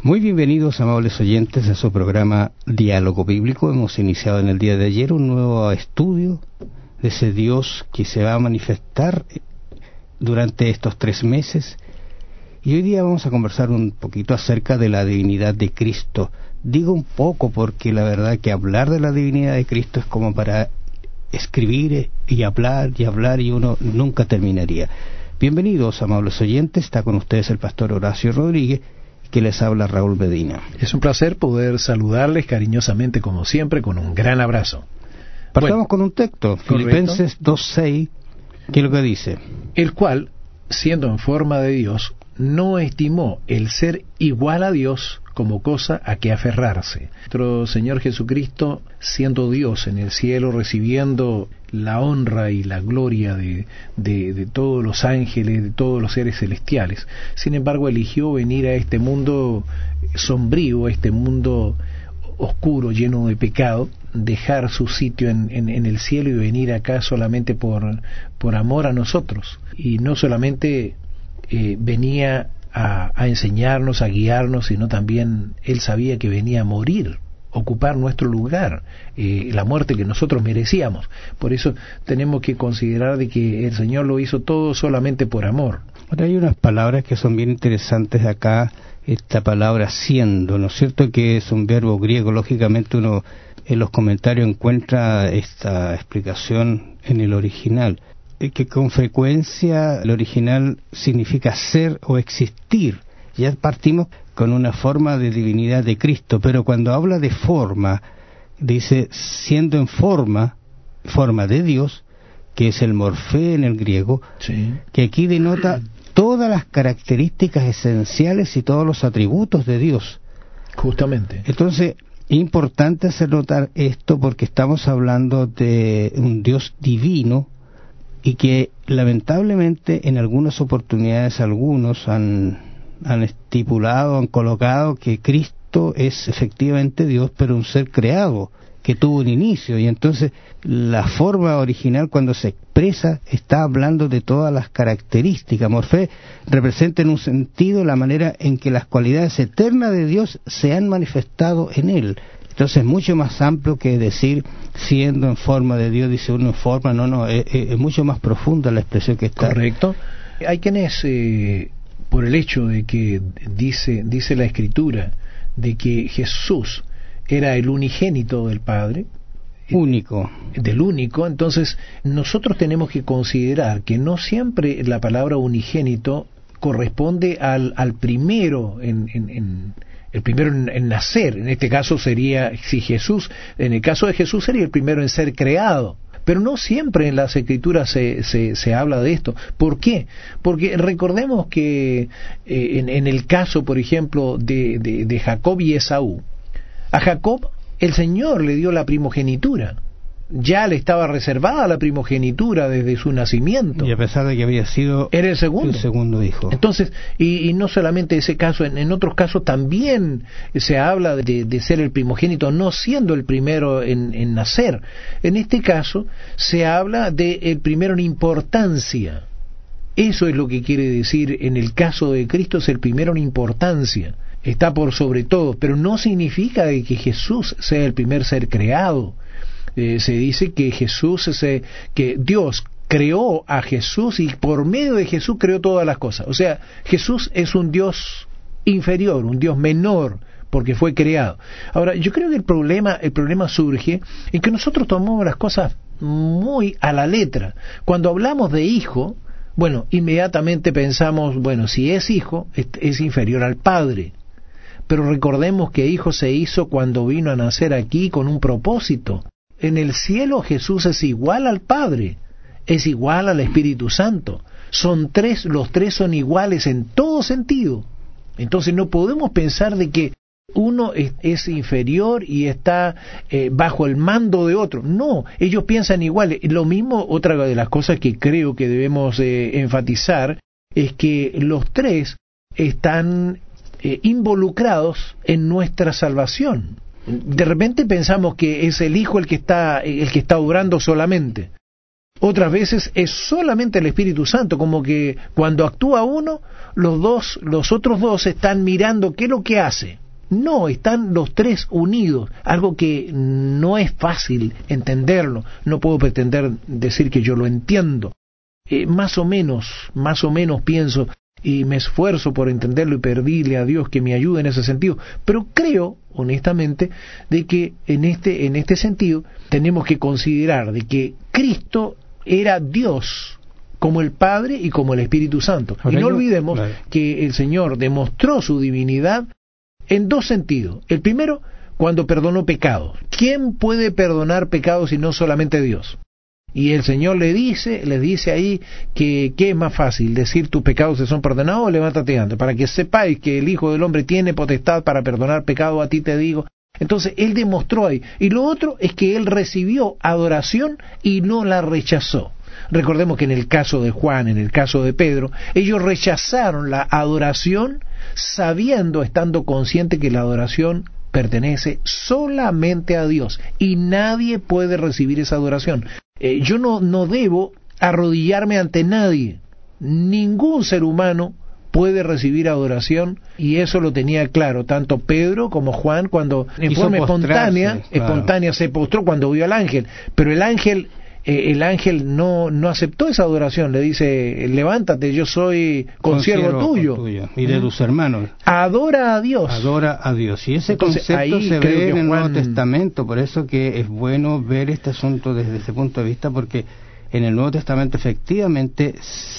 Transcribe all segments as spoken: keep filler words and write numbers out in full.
Muy bienvenidos, amables oyentes, a su programa Diálogo Bíblico. Hemos iniciado en el día de ayer un nuevo estudio de ese Dios que se va a manifestar durante estos tres meses. Y hoy día vamos a conversar un poquito acerca de la divinidad de Cristo. Digo un poco porque la verdad que hablar de la divinidad de Cristo es como para escribir y hablar y hablar y uno nunca terminaría. Bienvenidos, amables oyentes. Está con ustedes el pastor Horacio Rodríguez, que les habla Raúl Medina. Es un placer poder saludarles cariñosamente como siempre con un gran abrazo. Partamos bueno, con un texto, Filipenses dos seis, ¿qué es lo que dice? El cual, siendo en forma de Dios, no estimó el ser igual a Dios como cosa a que aferrarse. Nuestro Señor Jesucristo, siendo Dios en el cielo, recibiendo la honra y la gloria de, de, de todos los ángeles, de todos los seres celestiales, sin embargo eligió venir a este mundo sombrío, a este mundo oscuro, lleno de pecado, dejar su sitio en, en, en el cielo y venir acá solamente por, por amor a nosotros. Y no solamente eh, venía a, a enseñarnos, a guiarnos, sino también Él sabía que venía a morir, ocupar nuestro lugar, eh, la muerte que nosotros merecíamos. Por eso tenemos que considerar de que el Señor lo hizo todo solamente por amor. Ahora hay unas palabras que son bien interesantes acá, esta palabra siendo, ¿no es cierto? Que es un verbo griego. Lógicamente uno en los comentarios encuentra esta explicación en el original, que con frecuencia el original significa ser o existir. Ya partimos con una forma de divinidad de Cristo, pero cuando habla de forma, dice siendo en forma, forma de Dios, que es el morfé en el griego, sí, que aquí denota todas las características esenciales y todos los atributos de Dios. Justamente. Entonces, es importante hacer notar esto porque estamos hablando de un Dios divino y que lamentablemente en algunas oportunidades algunos han, han estipulado, han colocado que Cristo es efectivamente Dios, pero un ser creado, que tuvo un inicio, y entonces la forma original cuando se expresa está hablando de todas las características. Morfé representa en un sentido la manera en que las cualidades eternas de Dios se han manifestado en Él. Entonces es mucho más amplio que decir siendo en forma de Dios, dice uno en forma, no, no, es, es mucho más profunda la expresión que está. Correcto. Hay quienes, eh, por el hecho de que dice, dice la Escritura, de que Jesús era el unigénito del Padre, único, del único, entonces nosotros tenemos que considerar que no siempre la palabra unigénito corresponde al, al primero en, en, en el primero en, en nacer. En este caso sería, si Jesús, en el caso de Jesús sería el primero en ser creado. Pero no siempre en las Escrituras se, se, se habla de esto. ¿Por qué? Porque recordemos que eh, en, en el caso, por ejemplo, de, de, de Jacob y Esaú, a Jacob el Señor le dio la primogenitura. Ya le estaba reservada la primogenitura desde su nacimiento. Y a pesar de que había sido era el segundo, el segundo hijo. Entonces, y, y no solamente ese caso, en, en otros casos también se habla de, de ser el primogénito, no siendo el primero en, en nacer. En este caso se habla de el primero en importancia. Eso es lo que quiere decir en el caso de Cristo, es el primero en importancia. Está por sobre todo, pero no significa de que Jesús sea el primer ser creado. Eh, se dice que Jesús, ese, que Dios creó a Jesús y por medio de Jesús creó todas las cosas. O sea, Jesús es un Dios inferior, un Dios menor, porque fue creado. Ahora, yo creo que el problema, el problema surge en que nosotros tomamos las cosas muy a la letra. Cuando hablamos de hijo, bueno, inmediatamente pensamos, bueno, si es hijo, es, es inferior al padre. Pero recordemos que hijo se hizo cuando vino a nacer aquí con un propósito. En el cielo Jesús es igual al Padre, es igual al Espíritu Santo. Son tres, los tres son iguales en todo sentido. Entonces no podemos pensar de que uno es, es inferior y está eh, bajo el mando de otro. No, ellos piensan igual. Lo mismo, otra de las cosas que creo que debemos eh, enfatizar es que los tres están eh, involucrados en nuestra salvación. De repente pensamos que es el Hijo el que está el que está obrando solamente, Otras veces es solamente el Espíritu Santo, como que cuando actúa uno, los dos, los otros dos están mirando qué es lo que hace. No, están los tres unidos, algo que no es fácil entenderlo. No puedo pretender decir que yo lo entiendo. Eh, más o menos, más o menos pienso y me esfuerzo por entenderlo y pedirle a Dios que me ayude en ese sentido. Pero creo, honestamente, de que en este, en este sentido tenemos que considerar de que Cristo era Dios como el Padre y como el Espíritu Santo. Y no olvidemos que el Señor demostró su divinidad en dos sentidos. El primero, cuando perdonó pecados. ¿Quién puede perdonar pecados si no solamente Dios? Y el Señor le dice, le dice ahí que ¿qué es más fácil? ¿Decir tus pecados se son perdonados o levántate antes? Para que sepáis que el Hijo del Hombre tiene potestad para perdonar pecados, a ti te digo. Entonces Él demostró ahí. Y lo otro es que Él recibió adoración y no la rechazó. Recordemos que en el caso de Juan, en el caso de Pedro, ellos rechazaron la adoración sabiendo, estando consciente que la adoración pertenece solamente a Dios y nadie puede recibir esa adoración. Eh, yo no, no debo arrodillarme ante nadie. Ningún ser humano puede recibir adoración y eso lo tenía claro tanto Pedro como Juan cuando en Hizo forma espontánea, postrarse, claro. espontánea se postró cuando vio al ángel, pero el ángel eh, el ángel no, no aceptó esa adoración, le dice levántate, yo soy consiervo tuyo. tuyo y de tus hermanos. Adora a Dios. Adora a Dios. Y ese Entonces, concepto ahí se creo ve que en el Juan... Nuevo Testamento, por eso que es bueno ver este asunto desde ese punto de vista, porque en el Nuevo Testamento efectivamente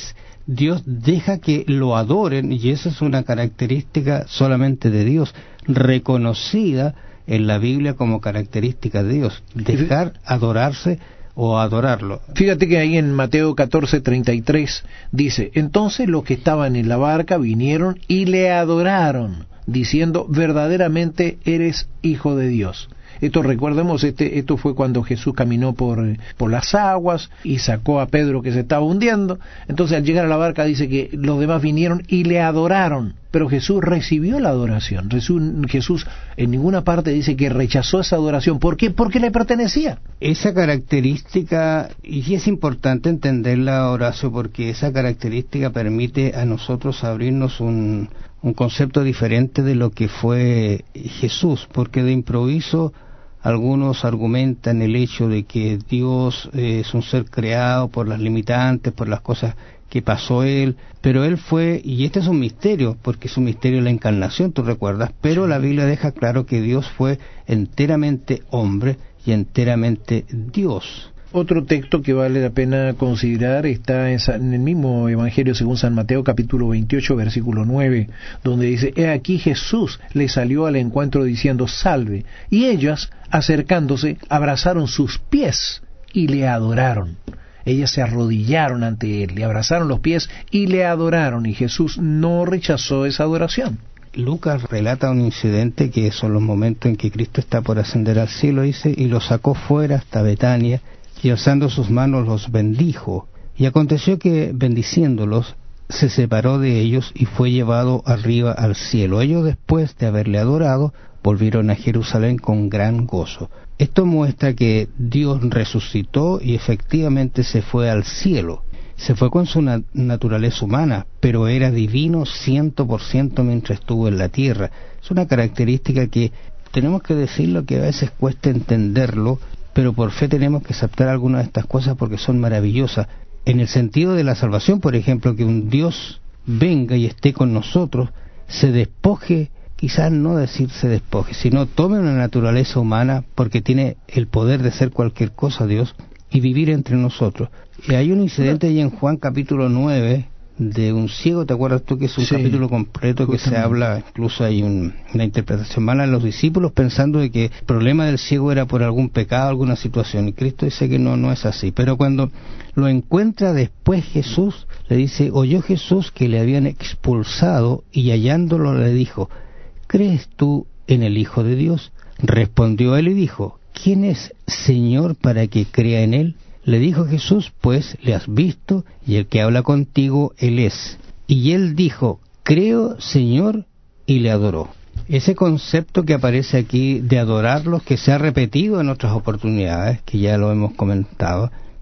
Dios deja que lo adoren, y eso es una característica solamente de Dios, reconocida en la Biblia como característica de Dios, dejar adorarse o adorarlo. Fíjate que ahí en Mateo catorce treinta y tres dice, entonces los que estaban en la barca vinieron y le adoraron, diciendo, verdaderamente eres hijo de Dios. Esto recordemos, este, esto fue cuando Jesús caminó por, por las aguas y sacó a Pedro que se estaba hundiendo. Entonces al llegar a la barca dice que los demás vinieron y le adoraron, pero Jesús recibió la adoración. Jesús, Jesús en ninguna parte dice que rechazó esa adoración. ¿Por qué? Porque le pertenecía. Esa característica, y es importante entenderla, Horacio, porque esa característica permite a nosotros abrirnos un, un concepto diferente de lo que fue Jesús, porque de improviso algunos argumentan el hecho de que Dios eh, es un ser creado por las limitantes, por las cosas que pasó Él, pero Él fue, y este es un misterio, porque es un misterio de la encarnación, tú recuerdas, pero la Biblia deja claro que Dios fue enteramente hombre y enteramente Dios. Otro texto que vale la pena considerar está en el mismo Evangelio según San Mateo, capítulo veintiocho, versículo nueve, donde dice, he aquí Jesús le salió al encuentro diciendo, salve, y ellas, acercándose, abrazaron sus pies y le adoraron. Ellas se arrodillaron ante él, le abrazaron los pies y le adoraron, y Jesús no rechazó esa adoración. Lucas relata un incidente que son los momentos en que Cristo está por ascender al cielo, dice, y los sacó fuera hasta Betania, y alzando sus manos los bendijo. Y aconteció que, bendiciéndolos, se separó de ellos y fue llevado arriba al cielo. Ellos, después de haberle adorado, volvieron a Jerusalén con gran gozo. Esto muestra que Dios resucitó y efectivamente se fue al cielo. Se fue con su nat- naturaleza humana, pero era divino ciento por ciento mientras estuvo en la tierra. Es una característica que tenemos que decirlo, que a veces cuesta entenderlo, pero por fe tenemos que aceptar algunas de estas cosas porque son maravillosas. En el sentido de la salvación, por ejemplo, que un Dios venga y esté con nosotros, se despoje, quizás no decir se despoje, sino tome una naturaleza humana, porque tiene el poder de ser cualquier cosa Dios, y vivir entre nosotros. Y hay un incidente ahí en Juan capítulo nueve, de un ciego, ¿te acuerdas tú que es un sí, capítulo completo que se habla, incluso hay un, una interpretación mala en los discípulos pensando de que el problema del ciego era por algún pecado, alguna situación, y Cristo dice que no, no es así, pero cuando lo encuentra después Jesús, le dice, oyó Jesús que le habían expulsado y hallándolo le dijo, ¿crees tú en el Hijo de Dios? Respondió él y dijo, ¿quién es Señor para que crea en él? Le dijo Jesús, pues le has visto, y el que habla contigo, él es. Y él dijo, creo, Señor, y le adoró. Ese concepto que aparece aquí de adorarlos, que se ha repetido en otras oportunidades, que ya lo hemos comentado,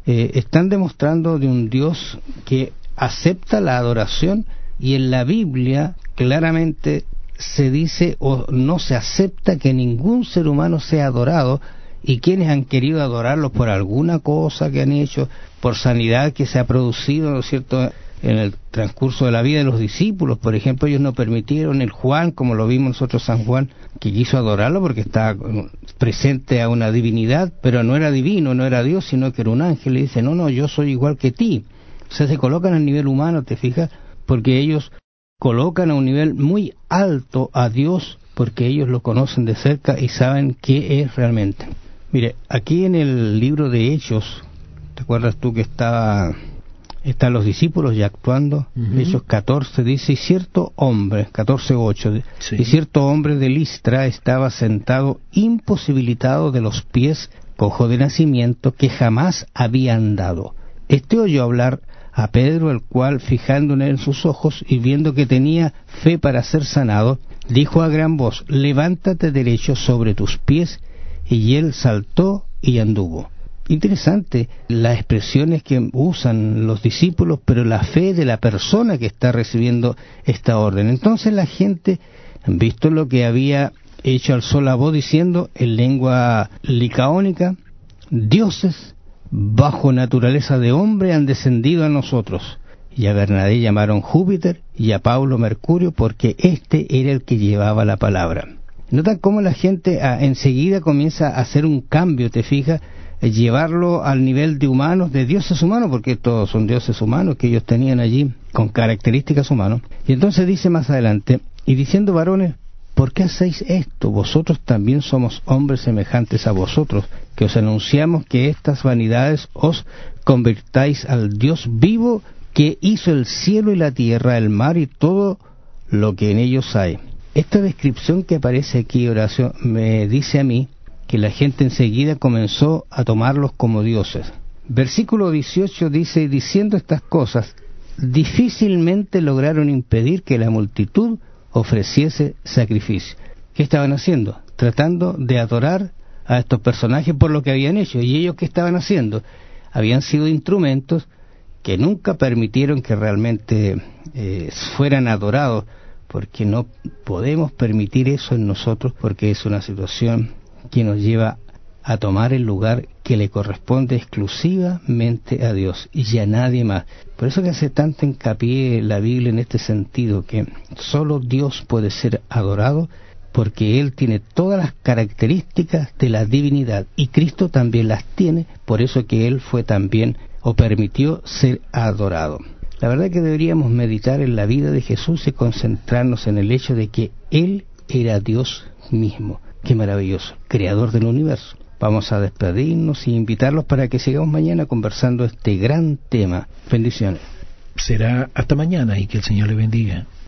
eh, están demostrando de un Dios que acepta la adoración, y en la Biblia claramente se dice o no se acepta que ningún ser humano sea adorado, y quienes han querido adorarlo por alguna cosa que han hecho, por sanidad que se ha producido, ¿no es cierto?, en el transcurso de la vida de los discípulos, por ejemplo, ellos no permitieron, el Juan, como lo vimos nosotros, San Juan, que quiso adorarlo porque estaba presente a una divinidad, pero no era divino, no era Dios, sino que era un ángel, y dice, no, no, yo soy igual que ti. O sea, se colocan a nivel humano, ¿te fijas? Porque ellos colocan a un nivel muy alto a Dios, porque ellos lo conocen de cerca y saben qué es realmente. Mire, aquí en el libro de Hechos, ¿te acuerdas tú que estaba, están los discípulos ya actuando? Uh-huh. Hechos catorce dice, y cierto hombre, catorce ocho, sí. Y cierto hombre de Listra estaba sentado imposibilitado de los pies, cojo de nacimiento, que jamás había andado. Este oyó hablar a Pedro, el cual, fijándole en sus ojos y viendo que tenía fe para ser sanado, dijo a gran voz, levántate derecho sobre tus pies, y él saltó y anduvo. Interesante las expresiones que usan los discípulos, pero la fe de la persona que está recibiendo esta orden. Entonces la gente, visto lo que había hecho, alzó la voz diciendo en lengua licaónica, dioses bajo naturaleza de hombre han descendido a nosotros. Y a Bernabé llamaron Júpiter y a Pablo Mercurio, porque este era el que llevaba la palabra. Notan cómo la gente ah, enseguida comienza a hacer un cambio, te fijas, eh, llevarlo al nivel de humanos, de dioses humanos, porque todos son dioses humanos que ellos tenían allí con características humanas. Y entonces dice más adelante, y diciendo varones, ¿por qué hacéis esto? Vosotros también somos hombres semejantes a vosotros, que os anunciamos que estas vanidades os convirtáis al Dios vivo, que hizo el cielo y la tierra, el mar y todo lo que en ellos hay. Esta descripción que aparece aquí, Horacio, me dice a mí que la gente enseguida comenzó a tomarlos como dioses. Versículo dieciocho dice, diciendo estas cosas, difícilmente lograron impedir que la multitud ofreciese sacrificio. ¿Qué estaban haciendo? Tratando de adorar a estos personajes por lo que habían hecho. ¿Y ellos qué estaban haciendo? Habían sido instrumentos que nunca permitieron que realmente eh, fueran adorados, porque no podemos permitir eso en nosotros, porque es una situación que nos lleva a tomar el lugar que le corresponde exclusivamente a Dios y a nadie más. Por eso que hace tanto hincapié la Biblia en este sentido, que solo Dios puede ser adorado, porque Él tiene todas las características de la divinidad, y Cristo también las tiene, por eso que Él fue también, o permitió ser adorado. La verdad es que deberíamos meditar en la vida de Jesús y concentrarnos en el hecho de que Él era Dios mismo. ¡Qué maravilloso! Creador del universo. Vamos a despedirnos y invitarlos para que sigamos mañana conversando este gran tema. Bendiciones. Será hasta mañana y que el Señor le bendiga.